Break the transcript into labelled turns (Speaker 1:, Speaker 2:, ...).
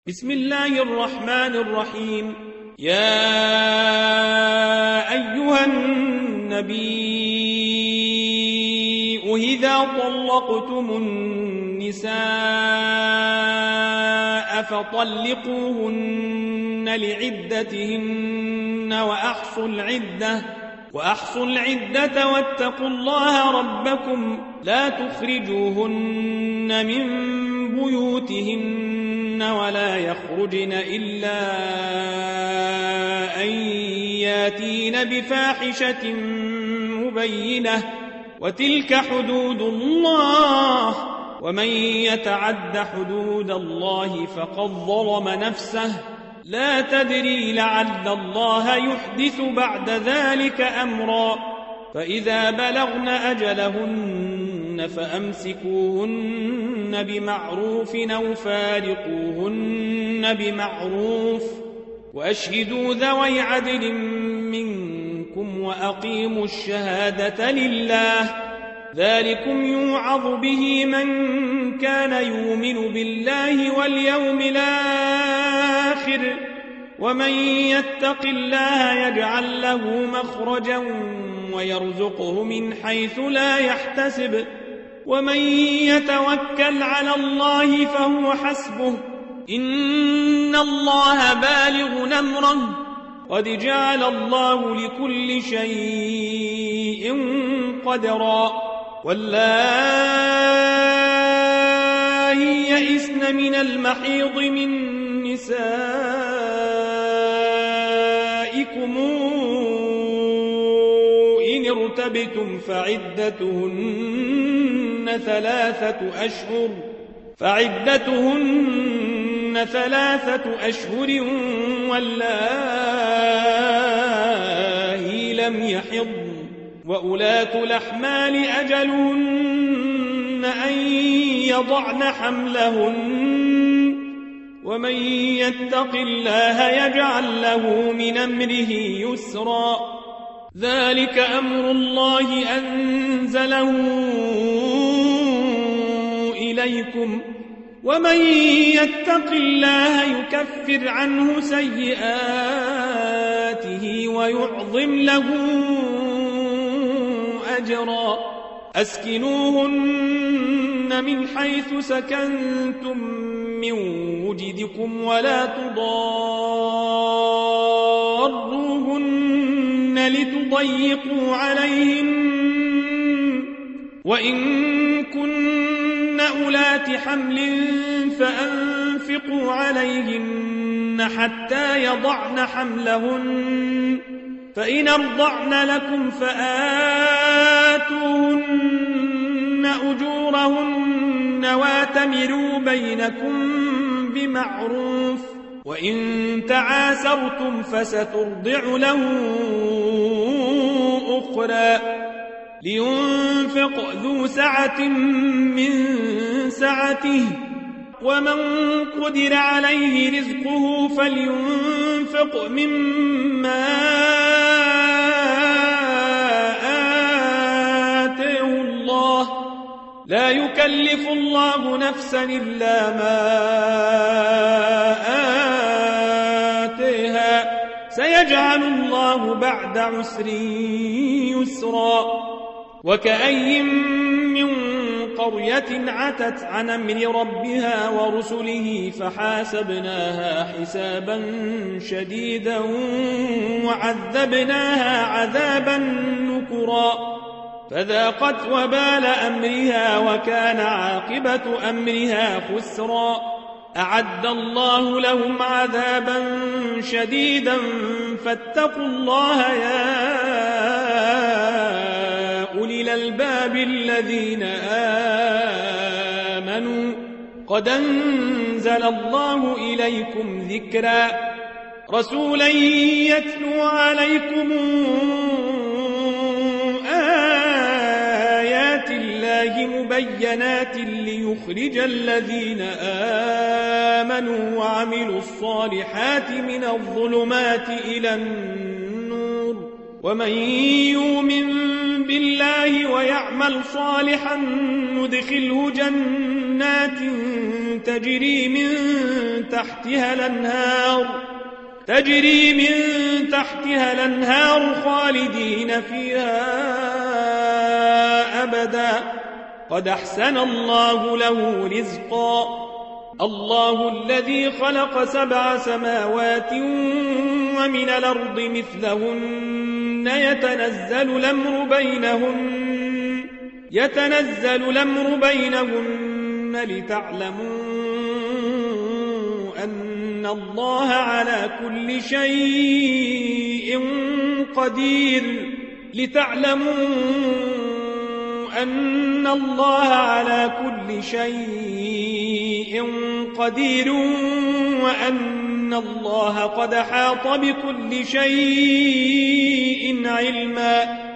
Speaker 1: بسم الله الرحمن الرحيم. يا أيها النبي إذا طلقتم النساء فطلقوهن لعدتهن وأحصوا العدة واتقوا الله ربكم لا تخرجوهن من بيوتهن ولا يخرجن إلا أن ياتين بفاحشة مبينة وتلك حدود الله ومن يتعد حدود الله فقد ظلم نفسه لا تدري لعل الله يحدث بعد ذلك أمرا فإذا بلغن أجلهن فأمسكوهن بمعروف أو فارقوهن بمعروف وأشهدوا ذوي عدل منكم وأقيموا الشهادة لله ذلكم يوعظ به من كان يؤمن بالله واليوم الآخر ومن يتق الله يجعل له مخرجا ويرزقه من حيث لا يحتسب ومن يتوكل على الله فهو حسبه إن الله بالغ أمره قد جعل الله لكل شيء قدرا واللائي يئسن من المحيض من نسائكم إن ارتبتم فعدتهن ثلاثة أشهر واللائي لم يحضن وأولاة الأحمال أجلهن أن يضعن حملهن ومن يتق الله يجعل له من أمره يسرا ذلك أمر الله أنزله إليكم ومن يتق الله يكفر عنه سيئاته ويعظم له أجرا أسكنوهن من حيث سكنتم من وجدكم ولا تضاروهن لتضيقوا عليهن وإن كن أولات حمل فأنفقوا عليهن حتى يضعن حملهن فإن أرضعن لكم فآتوهن أجورهن واتمروا بينكم بمعروف وإن تعاسرتم فسترضع له أخرى لينفق ذو سعة من سعته ومن قدر عليه رزقه فلينفق مما آتاه الله لا يكلف الله نفسا إلا ما آتاها سيجعل الله بعد عسر يسرا وكأي من قرية عتت عن أمر ربها ورسله فحاسبناها حسابا شديدا وعذبناها عذابا نكرا فذاقت وبال أمرها وكان عاقبة أمرها خسرا أعد الله لهم عذابا شديدا فاتقوا الله يا أولي الألباب الذين آمنوا قد أنزل الله إليكم ذكرا رسولا يتلو عليكم آيات الله مبينات ليخرج الذين آمنوا وعملوا الصالحات من الظلمات إلى النور ومن يؤمن بالله ويعمل صالحا ندخله جنات جنات تجري من تحتها الأنهار خالدين فيها أبدا قد أحسن الله له رزقا الله الذي خلق 7 سماوات ومن الأرض مثلهن يتنزل الأمر بينهن لتعلموا أن الله على كل شيء قدير وأن الله قد حاط بكل شيء علما